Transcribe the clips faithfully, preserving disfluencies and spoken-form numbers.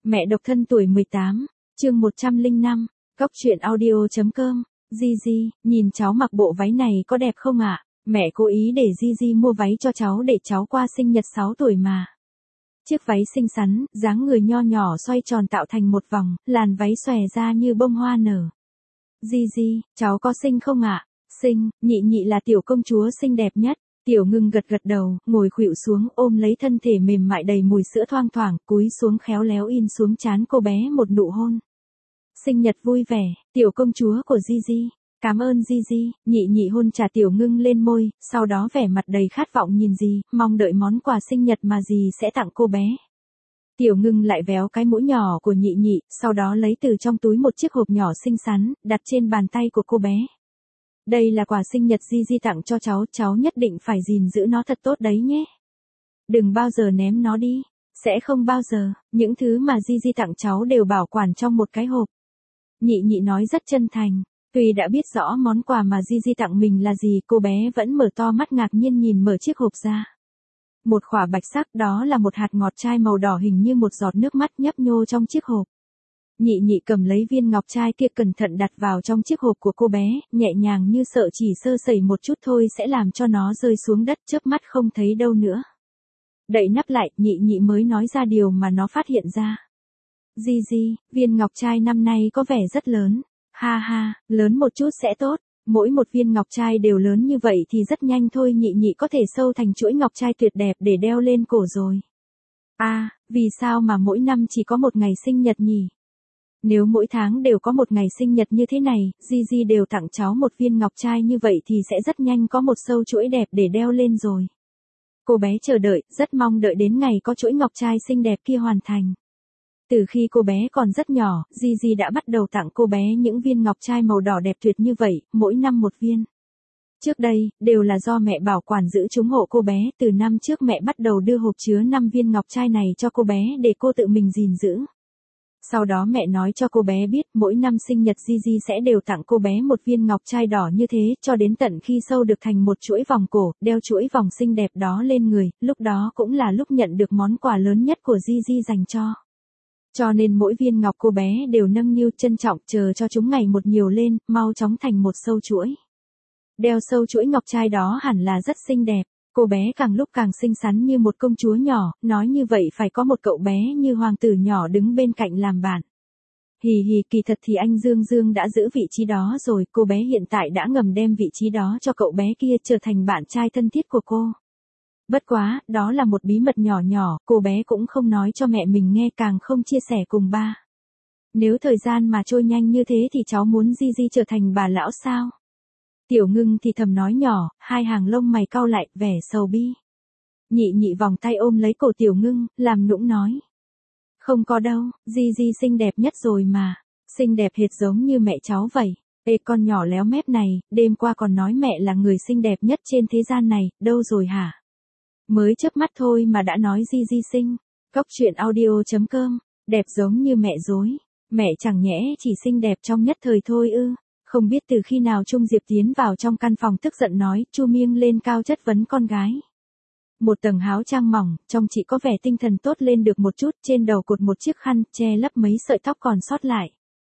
Mẹ độc thân tuổi mười tám, chương một trăm lẻ năm, Cóc truyện audio.com, Gigi, nhìn cháu mặc bộ váy này có đẹp không ạ? Mẹ cố ý để Gigi mua váy cho cháu để cháu qua sinh nhật sáu tuổi mà. Chiếc váy xinh xắn, dáng người nho nhỏ xoay tròn tạo thành một vòng, làn váy xòe ra như bông hoa nở. Gigi, cháu có xinh không ạ? Xinh, nhị nhị là tiểu công chúa xinh đẹp nhất. Tiểu Ngưng gật gật đầu, ngồi khuỵu xuống ôm lấy thân thể mềm mại đầy mùi sữa thoang thoảng, cúi xuống khéo léo in xuống trán cô bé một nụ hôn. Sinh nhật vui vẻ, tiểu công chúa của Gigi. Cảm ơn Gigi, nhị nhị hôn trả Tiểu Ngưng lên môi, sau đó vẻ mặt đầy khát vọng nhìn dì, mong đợi món quà sinh nhật mà dì sẽ tặng cô bé. Tiểu Ngưng lại véo cái mũi nhỏ của nhị nhị, sau đó lấy từ trong túi một chiếc hộp nhỏ xinh xắn, đặt trên bàn tay của cô bé. Đây là quà sinh nhật Gigi tặng cho cháu, cháu nhất định phải gìn giữ nó thật tốt đấy nhé. Đừng bao giờ ném nó đi, sẽ không bao giờ, những thứ mà Gigi tặng cháu đều bảo quản trong một cái hộp. Nhị nhị nói rất chân thành, tuy đã biết rõ món quà mà Gigi tặng mình là gì, cô bé vẫn mở to mắt ngạc nhiên nhìn mở chiếc hộp ra. Một khỏa bạch sắc, đó là một hạt ngọc trai màu đỏ hình như một giọt nước mắt nhấp nhô trong chiếc hộp. Nhị nhị cầm lấy viên ngọc trai kia cẩn thận đặt vào trong chiếc hộp của cô bé, nhẹ nhàng như sợ chỉ sơ sẩy một chút thôi sẽ làm cho nó rơi xuống đất, chớp mắt không thấy đâu nữa. Đậy nắp lại, nhị nhị mới nói ra điều mà nó phát hiện ra. Gigi, viên ngọc trai năm nay có vẻ rất lớn. Ha ha, lớn một chút sẽ tốt. Mỗi một viên ngọc trai đều lớn như vậy thì rất nhanh thôi nhị nhị có thể sâu thành chuỗi ngọc trai tuyệt đẹp để đeo lên cổ rồi. À, vì sao mà mỗi năm chỉ có một ngày sinh nhật nhỉ? Nếu mỗi tháng đều có một ngày sinh nhật như thế này, Gigi đều tặng cháu một viên ngọc trai như vậy thì sẽ rất nhanh có một sâu chuỗi đẹp để đeo lên rồi. Cô bé chờ đợi, rất mong đợi đến ngày có chuỗi ngọc trai xinh đẹp kia hoàn thành. Từ khi cô bé còn rất nhỏ, Gigi đã bắt đầu tặng cô bé những viên ngọc trai màu đỏ đẹp tuyệt như vậy, mỗi năm một viên. Trước đây, đều là do mẹ bảo quản giữ chúng hộ cô bé, từ năm trước mẹ bắt đầu đưa hộp chứa năm viên ngọc trai này cho cô bé để cô tự mình gìn giữ. Sau đó mẹ nói cho cô bé biết mỗi năm sinh nhật Gigi sẽ đều tặng cô bé một viên ngọc trai đỏ như thế cho đến tận khi sâu được thành một chuỗi vòng cổ, đeo chuỗi vòng xinh đẹp đó lên người, lúc đó cũng là lúc nhận được món quà lớn nhất của Gigi dành cho. Cho nên mỗi viên ngọc cô bé đều nâng niu trân trọng chờ cho chúng ngày một nhiều lên, mau chóng thành một sâu chuỗi. Đeo sâu chuỗi ngọc trai đó hẳn là rất xinh đẹp. Cô bé càng lúc càng xinh xắn như một công chúa nhỏ, nói như vậy phải có một cậu bé như hoàng tử nhỏ đứng bên cạnh làm bạn. Hì hì, kỳ thật thì anh Dương Dương đã giữ vị trí đó rồi, cô bé hiện tại đã ngầm đem vị trí đó cho cậu bé kia trở thành bạn trai thân thiết của cô. Bất quá, đó là một bí mật nhỏ nhỏ, cô bé cũng không nói cho mẹ mình nghe, càng không chia sẻ cùng ba. Nếu thời gian mà trôi nhanh như thế thì cháu muốn Gigi trở thành bà lão sao? Tiểu Ngưng thì thầm nói nhỏ, hai hàng lông mày cau lại, vẻ sầu bi. Nhị nhị vòng tay ôm lấy cổ Tiểu Ngưng, làm nũng nói. Không có đâu, Gigi xinh đẹp nhất rồi mà. Xinh đẹp hệt giống như mẹ cháu vậy. Ê con nhỏ léo mép này, đêm qua còn nói mẹ là người xinh đẹp nhất trên thế gian này, đâu rồi hả? Mới chớp mắt thôi mà đã nói Gigi xinh. Cóc truyện audio.com, đẹp giống như mẹ dối. Mẹ chẳng nhẽ chỉ xinh đẹp trong nhất thời thôi ư? Không biết từ khi nào Trung Diệp tiến vào trong căn phòng tức giận nói, Chu Miêng lên cao chất vấn con gái. Một tầng áo trang mỏng, trông chị có vẻ tinh thần tốt lên được một chút, trên đầu cột một chiếc khăn, che lấp mấy sợi tóc còn sót lại.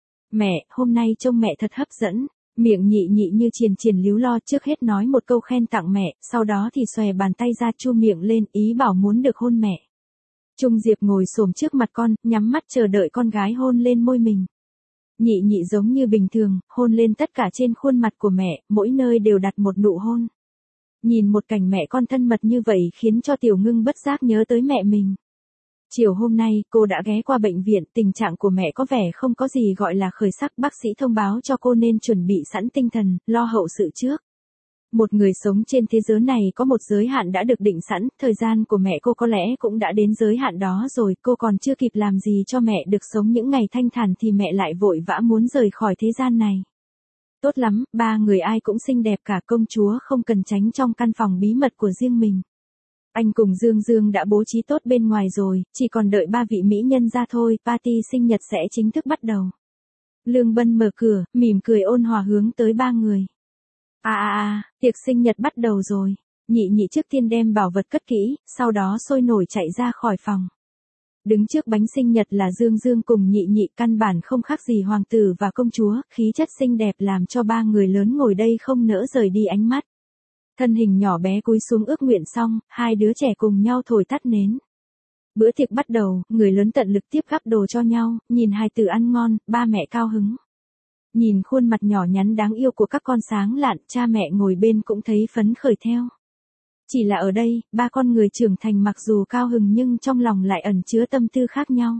Mẹ, hôm nay trông mẹ thật hấp dẫn. Miệng nhị nhị như triền triền líu lo, trước hết nói một câu khen tặng mẹ, sau đó thì xòe bàn tay ra chu miệng lên, ý bảo muốn được hôn mẹ. Trung Diệp ngồi xổm trước mặt con, nhắm mắt chờ đợi con gái hôn lên môi mình. Nhị nhị giống như bình thường, hôn lên tất cả trên khuôn mặt của mẹ, mỗi nơi đều đặt một nụ hôn. Nhìn một cảnh mẹ con thân mật như vậy khiến cho Tiểu Ngưng bất giác nhớ tới mẹ mình. Chiều hôm nay, cô đã ghé qua bệnh viện, tình trạng của mẹ có vẻ không có gì gọi là khởi sắc, bác sĩ thông báo cho cô nên chuẩn bị sẵn tinh thần, lo hậu sự trước. Một người sống trên thế giới này có một giới hạn đã được định sẵn, thời gian của mẹ cô có lẽ cũng đã đến giới hạn đó rồi, cô còn chưa kịp làm gì cho mẹ được sống những ngày thanh thản thì mẹ lại vội vã muốn rời khỏi thế gian này. Tốt lắm, ba người ai cũng xinh đẹp cả, công chúa không cần tránh trong căn phòng bí mật của riêng mình. Anh cùng Dương Dương đã bố trí tốt bên ngoài rồi, chỉ còn đợi ba vị mỹ nhân ra thôi, party sinh nhật sẽ chính thức bắt đầu. Lương Bân mở cửa, mỉm cười ôn hòa hướng tới ba người. À à à, tiệc sinh nhật bắt đầu rồi. Nhị nhị trước tiên đem bảo vật cất kỹ, sau đó sôi nổi chạy ra khỏi phòng. Đứng trước bánh sinh nhật là Dương Dương cùng Nhị Nhị, căn bản không khác gì hoàng tử và công chúa, khí chất xinh đẹp làm cho ba người lớn ngồi đây không nỡ rời đi ánh mắt. Thân hình nhỏ bé cúi xuống ước nguyện xong, hai đứa trẻ cùng nhau thổi tắt nến. Bữa tiệc bắt đầu, người lớn tận lực tiếp gắp đồ cho nhau, nhìn hai từ ăn ngon, ba mẹ cao hứng. Nhìn khuôn mặt nhỏ nhắn đáng yêu của các con sáng lạn, cha mẹ ngồi bên cũng thấy phấn khởi theo. Chỉ là ở đây, ba con người trưởng thành mặc dù cao hứng nhưng trong lòng lại ẩn chứa tâm tư khác nhau.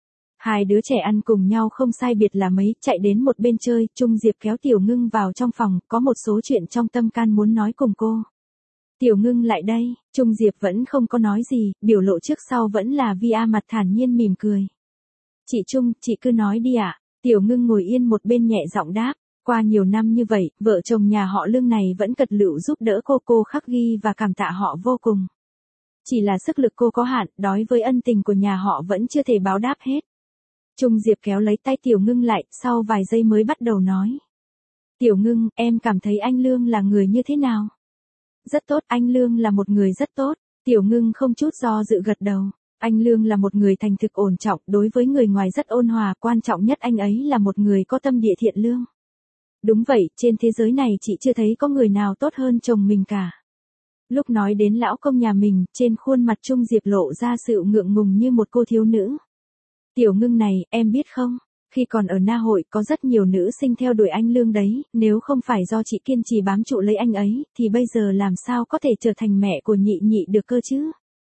Hai đứa trẻ ăn cùng nhau không sai biệt là mấy, chạy đến một bên chơi, Trung Diệp kéo Tiểu Ngưng vào trong phòng, có một số chuyện trong tâm can muốn nói cùng cô. Tiểu Ngưng lại đây, Trung Diệp vẫn không có nói gì, biểu lộ trước sau vẫn là vi a mặt thản nhiên mỉm cười. Chị Trung, chị cứ nói đi ạ. Tiểu Ngưng ngồi yên một bên nhẹ giọng đáp. Qua nhiều năm như vậy, vợ chồng nhà họ Lương này vẫn cật lựu giúp đỡ cô cô khắc ghi và cảm tạ họ vô cùng. Chỉ là sức lực cô có hạn, đối với ân tình của nhà họ vẫn chưa thể báo đáp hết. Trung Diệp kéo lấy tay Tiểu Ngưng lại, sau vài giây mới bắt đầu nói. Tiểu Ngưng, em cảm thấy anh Lương là người như thế nào? Rất tốt, anh Lương là một người rất tốt. Tiểu Ngưng không chút do dự gật đầu. Anh Lương là một người thành thực ổn trọng, đối với người ngoài rất ôn hòa, quan trọng nhất anh ấy là một người có tâm địa thiện lương. Đúng vậy, trên thế giới này chị chưa thấy có người nào tốt hơn chồng mình cả. Lúc nói đến lão công nhà mình, trên khuôn mặt Trung Diệp lộ ra sự ngượng ngùng như một cô thiếu nữ. Tiểu Ngưng này, em biết không, khi còn ở Na Hội có rất nhiều nữ sinh theo đuổi anh Lương đấy, nếu không phải do chị kiên trì bám trụ lấy anh ấy, thì bây giờ làm sao có thể trở thành mẹ của Nhị Nhị được cơ chứ?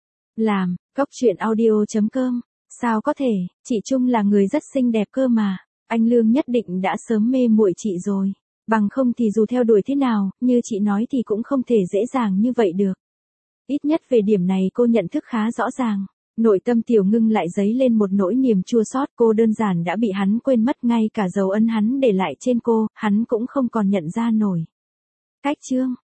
Làm, góc truyện audio chấm com, sao có thể, chị Trung là người rất xinh đẹp cơ mà, anh Lương nhất định đã sớm mê muội chị rồi, bằng không thì dù theo đuổi thế nào, như chị nói thì cũng không thể dễ dàng như vậy được. Ít nhất về điểm này cô nhận thức khá rõ ràng. Nội tâm Tiểu Ngưng lại dấy lên một nỗi niềm chua xót, cô đơn giản đã bị hắn quên mất, ngay cả dấu ấn hắn để lại trên cô, hắn cũng không còn nhận ra nổi. Cách chương